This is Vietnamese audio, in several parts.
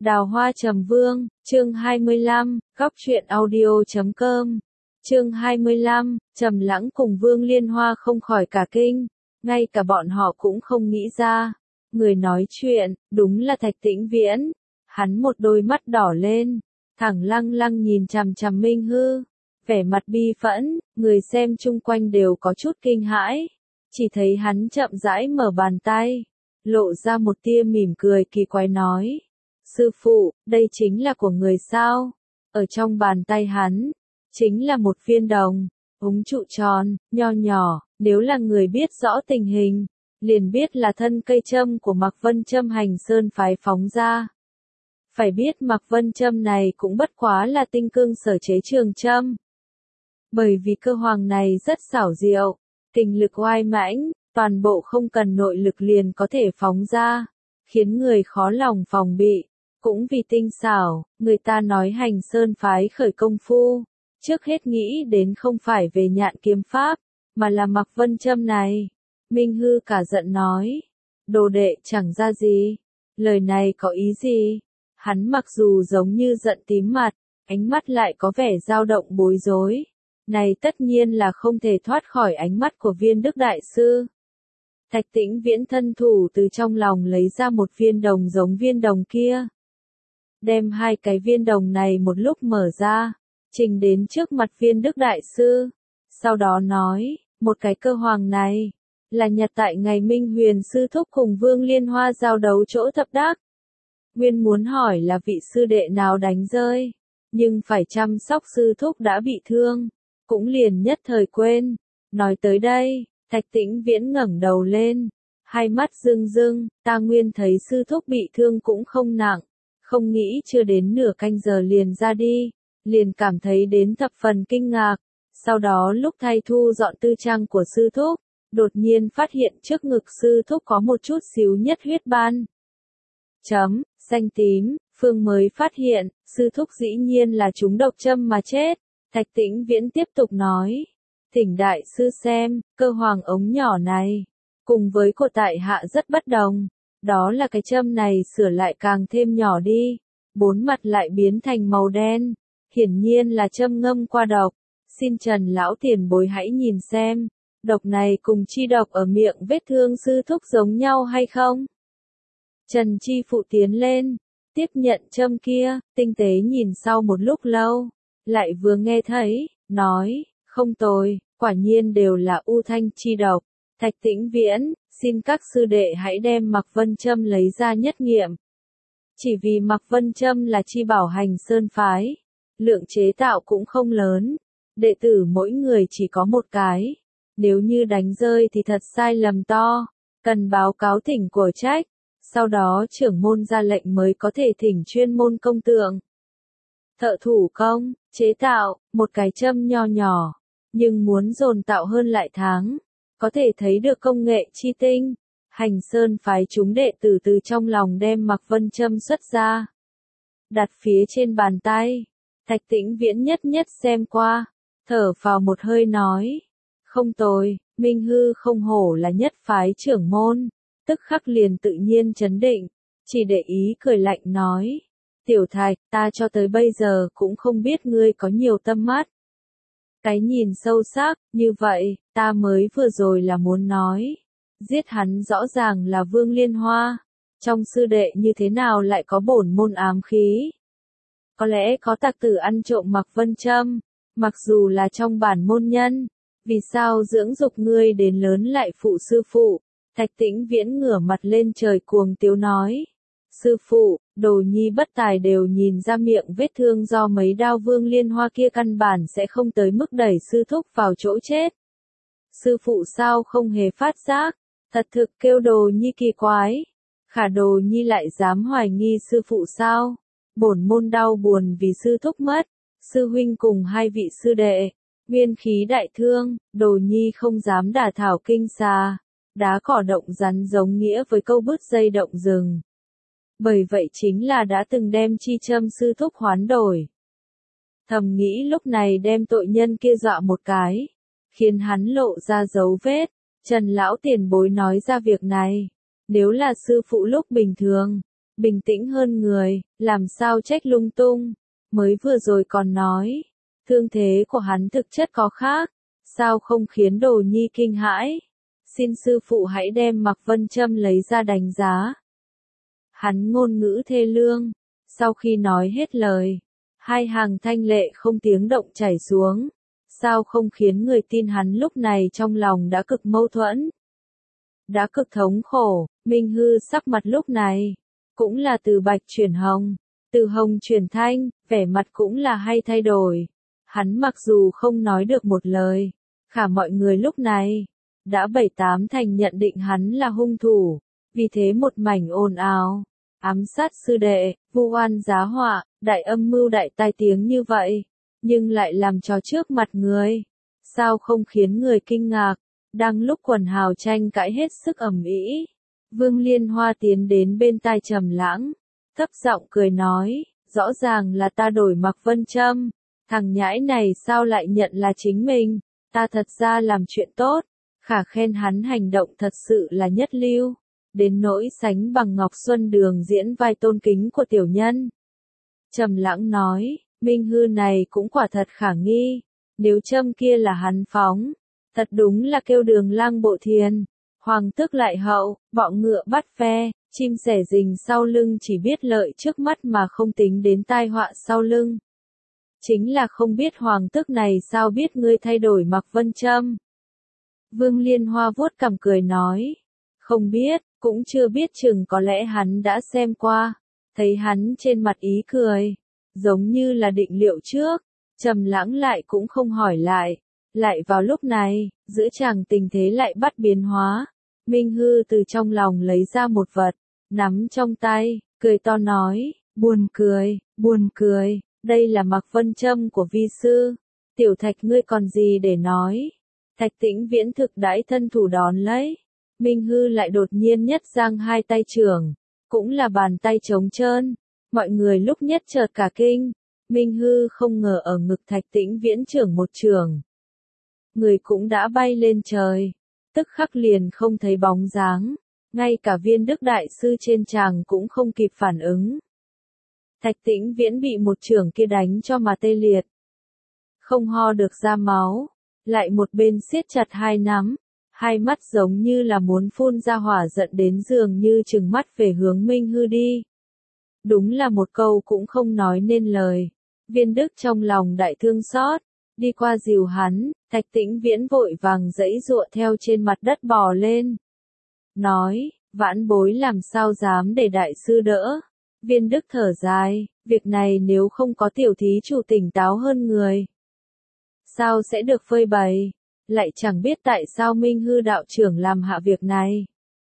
Đào Hoa Trầm Vương, chương 25, góc truyện audio.com. Chương 25, Trầm Lãng cùng Vương Liên Hoa không khỏi cả kinh, ngay cả bọn họ cũng không nghĩ ra. Người nói chuyện, đúng là Thạch Tĩnh Viễn. Hắn một đôi mắt đỏ lên, thẳng lăng lăng nhìn chằm chằm Minh Hư, vẻ mặt bi phẫn, người xem chung quanh đều có chút kinh hãi. Chỉ thấy hắn chậm rãi mở bàn tay, lộ ra một tia mỉm cười kỳ quái nói: "Sư phụ, đây chính là của người sao?" Ở trong bàn tay hắn, chính là một viên đồng, ống trụ tròn, nho nhỏ, nếu là người biết rõ tình hình, liền biết là thân cây châm của Mạc Vân Châm Hành Sơn phái phóng ra. Phải biết Mạc Vân Châm này cũng bất quá là tinh cương sở chế trường châm. Bởi vì cơ hoàng này rất xảo diệu, kình lực oai mãnh, toàn bộ không cần nội lực liền có thể phóng ra, khiến người khó lòng phòng bị. Cũng vì tinh xảo, người ta nói Hành Sơn phái khởi công phu, trước hết nghĩ đến không phải về nhạn kiếm pháp, mà là Mạc Vân Châm này. Minh Hư cả giận nói: "Đồ đệ chẳng ra gì, lời này có ý gì?" Hắn mặc dù giống như giận tím mặt, ánh mắt lại có vẻ dao động bối rối. Này tất nhiên là không thể thoát khỏi ánh mắt của Viên Đức Đại Sư. Thạch Tĩnh Viễn thân thủ từ trong lòng lấy ra một viên đồng giống viên đồng kia. Đem hai cái viên đồng này một lúc mở ra, trình đến trước mặt Viên Đức Đại Sư. Sau đó nói, một cái cơ hoàng này, là nhặt tại ngày Minh Huyền Sư Thúc cùng Vương Liên Hoa giao đấu chỗ thập đắc. Nguyên muốn hỏi là vị sư đệ nào đánh rơi, nhưng phải chăm sóc sư thúc đã bị thương, cũng liền nhất thời quên. Nói tới đây, Thạch Tĩnh Viễn ngẩng đầu lên, hai mắt rưng rưng, ta nguyên thấy sư thúc bị thương cũng không nặng, không nghĩ chưa đến nửa canh giờ liền ra đi, liền cảm thấy đến thập phần kinh ngạc. Sau đó lúc thay thu dọn tư trang của sư thúc, đột nhiên phát hiện trước ngực sư thúc có một chút xíu nhất huyết ban. Xanh tím, Phương mới phát hiện, sư thúc dĩ nhiên là trúng độc châm mà chết. Thạch Tĩnh Viễn tiếp tục nói, thỉnh đại sư xem, cơ hoàng ống nhỏ này, cùng với của tại hạ rất bất đồng, đó là cái châm này sửa lại càng thêm nhỏ đi, bốn mặt lại biến thành màu đen, hiển nhiên là châm ngâm qua độc. Xin Trần lão tiền bối hãy nhìn xem, độc này cùng chi độc ở miệng vết thương sư thúc giống nhau hay không? Trần Chi Phụ tiến lên, tiếp nhận châm kia, tinh tế nhìn sau một lúc lâu, lại vừa nghe thấy, nói, không tồi, quả nhiên đều là u thanh chi độc. Thạch Tĩnh Viễn, xin các sư đệ hãy đem Mạc Vân Châm lấy ra nhất nghiệm. Chỉ vì Mạc Vân Châm là chi bảo Hành Sơn phái, lượng chế tạo cũng không lớn, đệ tử mỗi người chỉ có một cái, nếu như đánh rơi thì thật sai lầm to, cần báo cáo thỉnh của trách. Sau đó trưởng môn ra lệnh mới có thể thỉnh chuyên môn công tượng. Thợ thủ công, chế tạo, một cái châm nho nhỏ, nhưng muốn dồn tạo hơn lại tháng, có thể thấy được công nghệ chi tinh. Hành Sơn phái chúng đệ tử từ trong lòng đem Mạc Vân Châm xuất ra, đặt phía trên bàn tay. Thạch Tĩnh Viễn nhất nhất xem qua, thở vào một hơi nói, không tồi, Minh Hư không hổ là nhất phái trưởng môn. Tức khắc liền tự nhiên chấn định, chỉ để ý cười lạnh nói, Tiểu Thạch, ta cho tới bây giờ cũng không biết ngươi có nhiều tâm mắt. Cái nhìn sâu sắc, như vậy, ta mới vừa rồi là muốn nói, giết hắn rõ ràng là Vương Liên Hoa, trong sư đệ như thế nào lại có bổn môn ám khí. Có lẽ có tặc tử ăn trộm Mạc Vân Châm, mặc dù là trong bản môn nhân, vì sao dưỡng dục ngươi đến lớn lại phụ sư phụ. Thạch Tĩnh Viễn ngửa mặt lên trời cuồng tiếu nói, sư phụ, đồ nhi bất tài đều nhìn ra miệng vết thương do mấy đao Vương Liên Hoa kia căn bản sẽ không tới mức đẩy sư thúc vào chỗ chết. Sư phụ sao không hề phát giác, thật thực kêu đồ nhi kỳ quái, khả đồ nhi lại dám hoài nghi sư phụ sao, bổn môn đau buồn vì sư thúc mất, sư huynh cùng hai vị sư đệ, nguyên khí đại thương, đồ nhi không dám đả thảo kinh xà. Đá cỏ động rắn giống nghĩa với câu bứt dây động rừng. Bởi vậy chính là đã từng đem chi châm sư thúc hoán đổi. Thầm nghĩ lúc này đem tội nhân kia dọa một cái, khiến hắn lộ ra dấu vết. Trần lão tiền bối nói ra việc này, nếu là sư phụ lúc bình thường, bình tĩnh hơn người, làm sao trách lung tung, mới vừa rồi còn nói, thương thế của hắn thực chất có khác, sao không khiến Đồ Nhi kinh hãi, xin sư phụ hãy đem Mạc Vân Châm lấy ra đánh giá. Hắn ngôn ngữ thê lương, sau khi nói hết lời, hai hàng thanh lệ không tiếng động chảy xuống, sao không khiến người tin hắn lúc này trong lòng đã cực mâu thuẫn, đã cực thống khổ. Minh Hư sắc mặt lúc này, cũng là từ bạch chuyển hồng, từ hồng chuyển thanh, vẻ mặt cũng là hay thay đổi. Hắn mặc dù không nói được một lời, khả mọi người lúc này, đã 7-8 thành nhận định hắn là hung thủ, vì thế một mảnh ồn ào, ám sát sư đệ, vu oan giá họa, đại âm mưu đại tai tiếng như vậy, nhưng lại làm trò trước mặt người, sao không khiến người kinh ngạc, đang lúc quần hào tranh cãi hết sức ầm ĩ. Vương Liên Hoa tiến đến bên tai Trầm Lãng, thấp giọng cười nói, rõ ràng là ta đổi Mạc Vân Châm, thằng nhãi này sao lại nhận là chính mình, ta thật ra làm chuyện tốt, khả khen hắn hành động thật sự là nhất lưu, đến nỗi sánh bằng Ngọc Xuân Đường diễn vai tôn kính của tiểu nhân. Trầm Lãng nói, Minh Hư này cũng quả thật khả nghi, nếu châm kia là hắn phóng, thật đúng là kêu Đường Lang bộ thiền. Hoàng tước lại hậu, bọ ngựa bắt ve, chim sẻ rình sau lưng chỉ biết lợi trước mắt mà không tính đến tai họa sau lưng. Chính là không biết hoàng tước này sao biết ngươi thay đổi Mạc Vân Châm. Vương Liên Hoa vuốt cằm cười nói, không biết, cũng chưa biết chừng có lẽ hắn đã xem qua, thấy hắn trên mặt ý cười, giống như là định liệu trước, Trầm Lãng lại cũng không hỏi lại. Lại vào lúc này, giữa chàng tình thế lại bắt biến hóa. Minh Hư từ trong lòng lấy ra một vật, nắm trong tay, cười to nói, buồn cười, đây là Mạc Vân Châm của vi sư. Tiểu Thạch ngươi còn gì để nói? Thạch Tĩnh Viễn thực đãi thân thủ đón lấy. Minh Hư lại đột nhiên nhất giang hai tay trưởng, cũng là bàn tay trống trơn. Mọi người lúc nhất chợt cả kinh. Minh Hư không ngờ ở ngực Thạch Tĩnh Viễn trưởng một trường. Người cũng đã bay lên trời, tức khắc liền không thấy bóng dáng, ngay cả Viên Đức Đại Sư trên tràng cũng không kịp phản ứng. Thạch Tĩnh Viễn bị một chưởng kia đánh cho mà tê liệt, không ho được ra máu, lại một bên siết chặt hai nắm, hai mắt giống như là muốn phun ra hỏa giận đến dường như trừng mắt về hướng Minh Hư đi. Đúng là một câu cũng không nói nên lời, Viên Đức trong lòng đại thương xót. Đi qua dìu hắn, Thạch Tĩnh Viễn vội vàng giãy giụa theo trên mặt đất bò lên. Nói, vãn bối làm sao dám để đại sư đỡ. Viên Đức thở dài, việc này nếu không có tiểu thí chủ tỉnh táo hơn người, sao sẽ được phơi bày, lại chẳng biết tại sao Minh Hư đạo trưởng làm hạ việc này.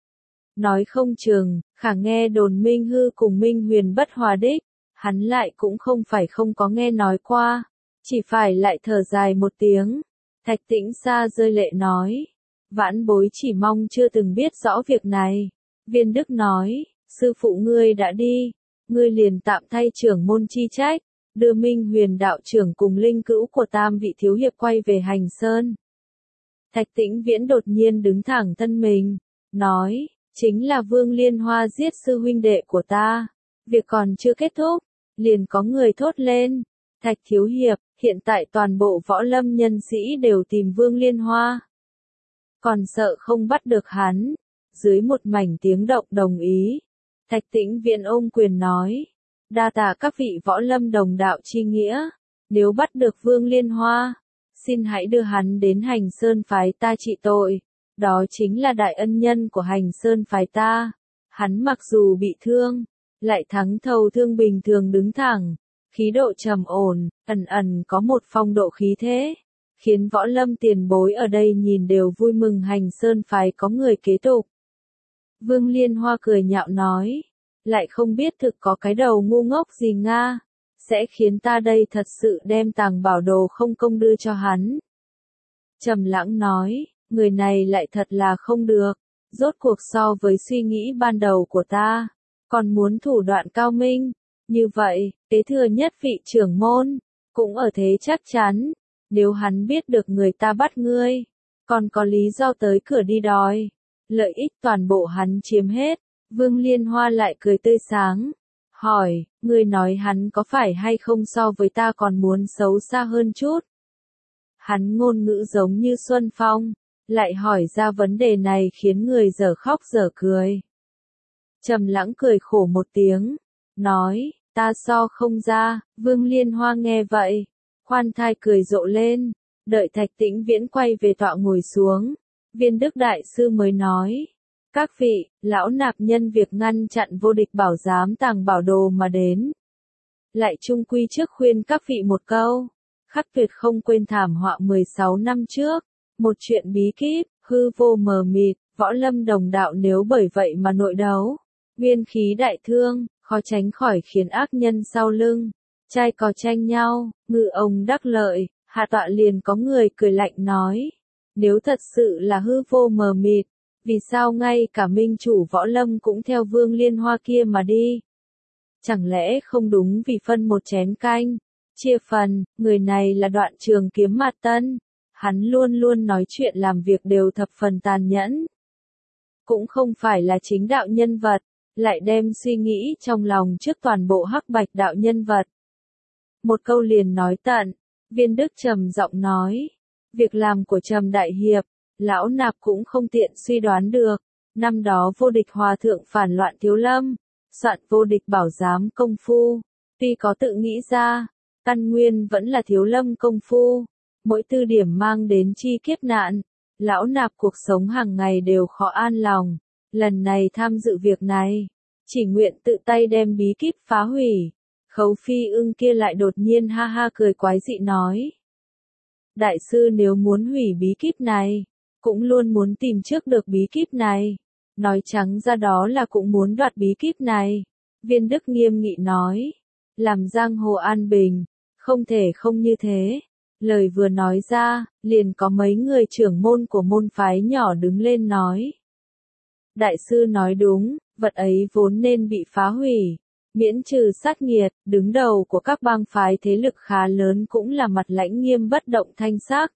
Nói không chừng, khả nghe đồn Minh Hư cùng Minh Huyền bất hòa đích, hắn lại cũng không phải không có nghe nói qua. Chỉ phải lại thở dài một tiếng. Thạch Tĩnh Sa rơi lệ nói. Vãn bối chỉ mong chưa từng biết rõ việc này. Viên Đức nói, sư phụ ngươi đã đi. Ngươi liền tạm thay trưởng môn chi trách. Đưa Minh Huyền đạo trưởng cùng linh cữu của tam vị thiếu hiệp quay về Hành Sơn. Thạch Tĩnh Viễn đột nhiên đứng thẳng thân mình. Nói, chính là Vương Liên Hoa giết sư huynh đệ của ta. Việc còn chưa kết thúc. Liền có người thốt lên. Thạch thiếu hiệp, hiện tại toàn bộ võ lâm nhân sĩ đều tìm Vương Liên Hoa. Còn sợ không bắt được hắn. Dưới một mảnh tiếng động đồng ý. Thạch Tĩnh Viễn ôm quyền nói. Đa tạ các vị võ lâm đồng đạo chi nghĩa. Nếu bắt được Vương Liên Hoa, xin hãy đưa hắn đến Hành Sơn phái ta trị tội. Đó chính là đại ân nhân của Hành Sơn phái ta. Hắn mặc dù bị thương, lại thắng thầu thương bình thường đứng thẳng. Khí độ trầm ổn, ẩn ẩn có một phong độ khí thế, khiến võ lâm tiền bối ở đây nhìn đều vui mừng Hành Sơn phái có người kế tục. Vương Liên Hoa cười nhạo nói, lại không biết thực có cái đầu ngu ngốc gì nga, sẽ khiến ta đây thật sự đem tàng bảo đồ không công đưa cho hắn. Trầm Lãng nói, người này lại thật là không được, rốt cuộc so với suy nghĩ ban đầu của ta, còn muốn thủ đoạn cao minh. Như vậy, kế thừa nhất vị trưởng môn, cũng ở thế chắc chắn, nếu hắn biết được người ta bắt ngươi, còn có lý do tới cửa đi đòi, lợi ích toàn bộ hắn chiếm hết, Vương Liên Hoa lại cười tươi sáng, hỏi, ngươi nói hắn có phải hay không so với ta còn muốn xấu xa hơn chút? Hắn ngôn ngữ giống như Xuân Phong, lại hỏi ra vấn đề này khiến người dở khóc dở cười. Trầm Lãng cười khổ một tiếng, nói, ta so không ra. Vương Liên Hoa nghe vậy, khoan thai cười rộ lên, đợi Thạch Tĩnh Viễn quay về tọa ngồi xuống, Viên Đức Đại Sư mới nói, các vị, lão nạp nhân việc ngăn chặn vô địch bảo giám tàng bảo đồ mà đến. Lại chung quy trước khuyên các vị một câu, khắc tuyệt không quên thảm họa 16 năm trước, một chuyện bí kíp, hư vô mờ mịt, võ lâm đồng đạo nếu bởi vậy mà nội đấu, nguyên khí đại thương, khó tránh khỏi khiến ác nhân sau lưng, trai cò tranh nhau, ngư ông đắc lợi. Hạ tọa liền có người cười lạnh nói, nếu thật sự là hư vô mờ mịt, vì sao ngay cả minh chủ võ lâm cũng theo Vương Liên Hoa kia mà đi? Chẳng lẽ không đúng vì phân một chén canh, chia phần, người này là Đoạn Trường Kiếm Mạt Tân, hắn luôn luôn nói chuyện làm việc đều thập phần tàn nhẫn. Cũng không phải là chính đạo nhân vật, lại đem suy nghĩ trong lòng trước toàn bộ hắc bạch đạo nhân vật. Một câu liền nói tận. Viên Đức trầm giọng nói, việc làm của Trầm đại hiệp, lão nạp cũng không tiện suy đoán được. Năm đó vô địch hòa thượng phản loạn Thiếu Lâm, soạn vô địch bảo giám công phu, tuy có tự nghĩ ra, căn nguyên vẫn là Thiếu Lâm công phu, mỗi tư điểm mang đến chi kiếp nạn, lão nạp cuộc sống hàng ngày đều khó an lòng. Lần này tham dự việc này, chỉ nguyện tự tay đem bí kíp phá hủy. Khấu Phi Ưng kia lại đột nhiên ha ha cười quái dị nói. Đại sư nếu muốn hủy bí kíp này, cũng luôn muốn tìm trước được bí kíp này. Nói trắng ra đó là cũng muốn đoạt bí kíp này. Viên Đức nghiêm nghị nói. Làm giang hồ an bình, không thể không như thế. Lời vừa nói ra, liền có mấy người trưởng môn của môn phái nhỏ đứng lên nói. Đại sư nói đúng, vật ấy vốn nên bị phá hủy. Miễn trừ sát nghiệt, đứng đầu của các bang phái thế lực khá lớn cũng là mặt lãnh nghiêm bất động thanh sắc.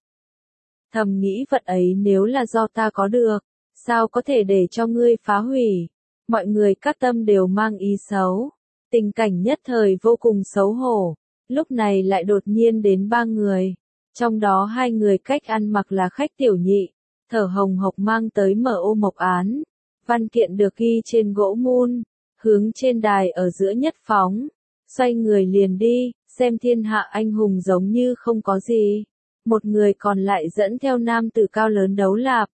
Thầm nghĩ vật ấy nếu là do ta có được, sao có thể để cho ngươi phá hủy? Mọi người các tâm đều mang ý xấu. Tình cảnh nhất thời vô cùng xấu hổ. Lúc này lại đột nhiên đến 3 người. Trong đó 2 người cách ăn mặc là khách tiểu nhị, thở hồng hộc mang tới mở ô mộc án. Văn kiện được ghi trên gỗ mun. Hướng trên đài ở giữa nhất phóng, xoay người liền đi, xem thiên hạ anh hùng giống như không có gì. Một người còn lại dẫn theo nam tử cao lớn đấu lạp.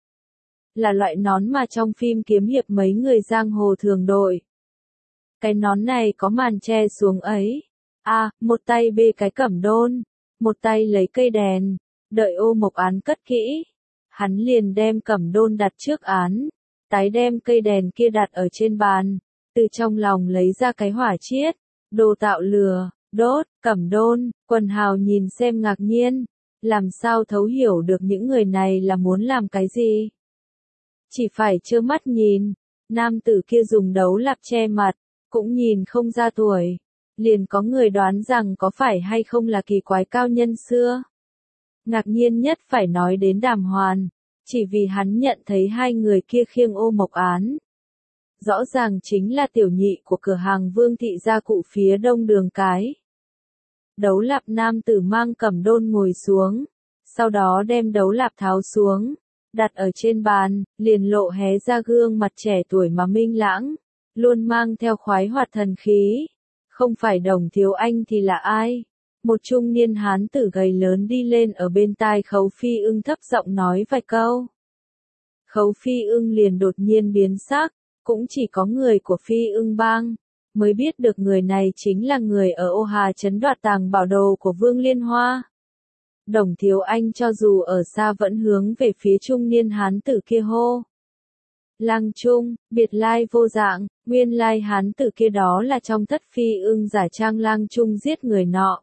Là loại nón mà trong phim kiếm hiệp mấy người giang hồ thường đội. Cái nón này có màn che xuống ấy. Một tay bê cái cẩm đôn, một tay lấy cây đèn, đợi ô mộc án cất kỹ. Hắn liền đem cẩm đôn đặt trước án, tái đem cây đèn kia đặt ở trên bàn. Từ trong lòng lấy ra cái hỏa chiết, đồ tạo lửa, đốt, cẩm đôn, quần hào nhìn xem ngạc nhiên, làm sao thấu hiểu được những người này là muốn làm cái gì. Chỉ phải trơ mắt nhìn, nam tử kia dùng đấu lạp che mặt, cũng nhìn không ra tuổi, liền có người đoán rằng có phải hay không là kỳ quái cao nhân xưa. Ngạc nhiên nhất phải nói đến Đàm Hoàn, chỉ vì hắn nhận thấy 2 người kia khiêng ô mộc án. Rõ ràng chính là tiểu nhị của cửa hàng Vương Thị gia cụ phía đông đường cái. Đấu lạp nam tử mang cẩm đôn ngồi xuống, sau đó đem đấu lạp tháo xuống, đặt ở trên bàn, liền lộ hé ra gương mặt trẻ tuổi mà minh lãng, luôn mang theo khoái hoạt thần khí. Không phải Đồng Thiếu Anh thì là ai? Một trung niên hán tử gầy lớn đi lên ở bên tai Khấu Phi Ưng thấp giọng nói vài câu. Khấu Phi Ưng liền đột nhiên biến sắc. Cũng chỉ có người của Phi Ưng Bang mới biết được người này chính là người ở Ô Hà trấn đoạt tàng bảo đồ của Vương Liên Hoa. Đồng Thiếu Anh cho dù ở xa vẫn hướng về phía trung niên hán tử kia hô. Lang Trung, biệt lai vô dạng, nguyên lai hán tử kia đó là trong thất Phi Ưng giả trang Lang Trung giết người nọ.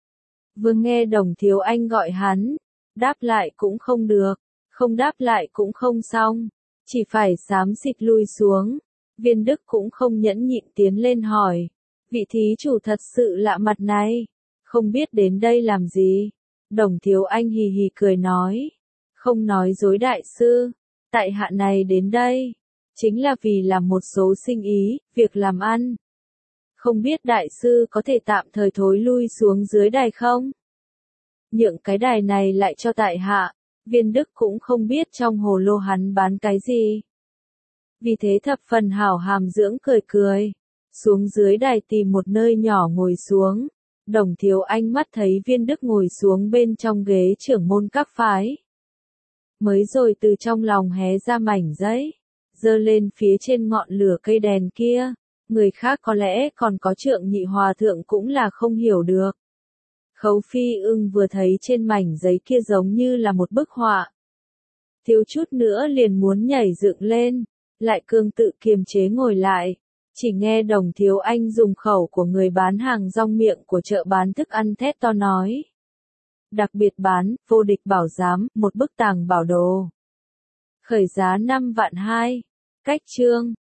Vừa nghe Đồng Thiếu Anh gọi hắn, đáp lại cũng không được, không đáp lại cũng không xong. Chỉ phải xám xịt lui xuống. Viên Đức cũng không nhẫn nhịn tiến lên hỏi. Vị thí chủ thật sự lạ mặt này. Không biết đến đây làm gì. Đồng Thiếu Anh hì hì cười nói. Không nói dối đại sư. Tại hạ này đến đây. chính là vì làm một số sinh ý, việc làm ăn. Không biết đại sư có thể tạm thời thối lui xuống dưới đài không? Nhượng cái đài này lại cho tại hạ, Viên Đức cũng không biết trong hồ lô hắn bán cái gì. Vì thế thập phần hảo hàm dưỡng cười cười, xuống dưới đài tìm một nơi nhỏ ngồi xuống. Đồng Thiếu Anh mắt thấy Viên Đức ngồi xuống bên trong ghế trưởng môn các phái. Mới rồi từ trong lòng hé ra mảnh giấy, giơ lên phía trên ngọn lửa cây đèn kia. Người khác có lẽ còn có Trượng Nhị Hòa Thượng cũng là không hiểu được. Khấu Phi Ưng vừa thấy trên mảnh giấy kia giống như là một bức họa. Thiếu chút nữa liền muốn nhảy dựng lên, lại cương tự kiềm chế ngồi lại. Chỉ nghe Đồng Thiếu Anh dùng khẩu của người bán hàng rong miệng của chợ bán thức ăn thét to nói. Đặc biệt bán, vô địch bảo giám, một bức tàng bảo đồ. Khởi giá 5 vạn 2. Cách chương.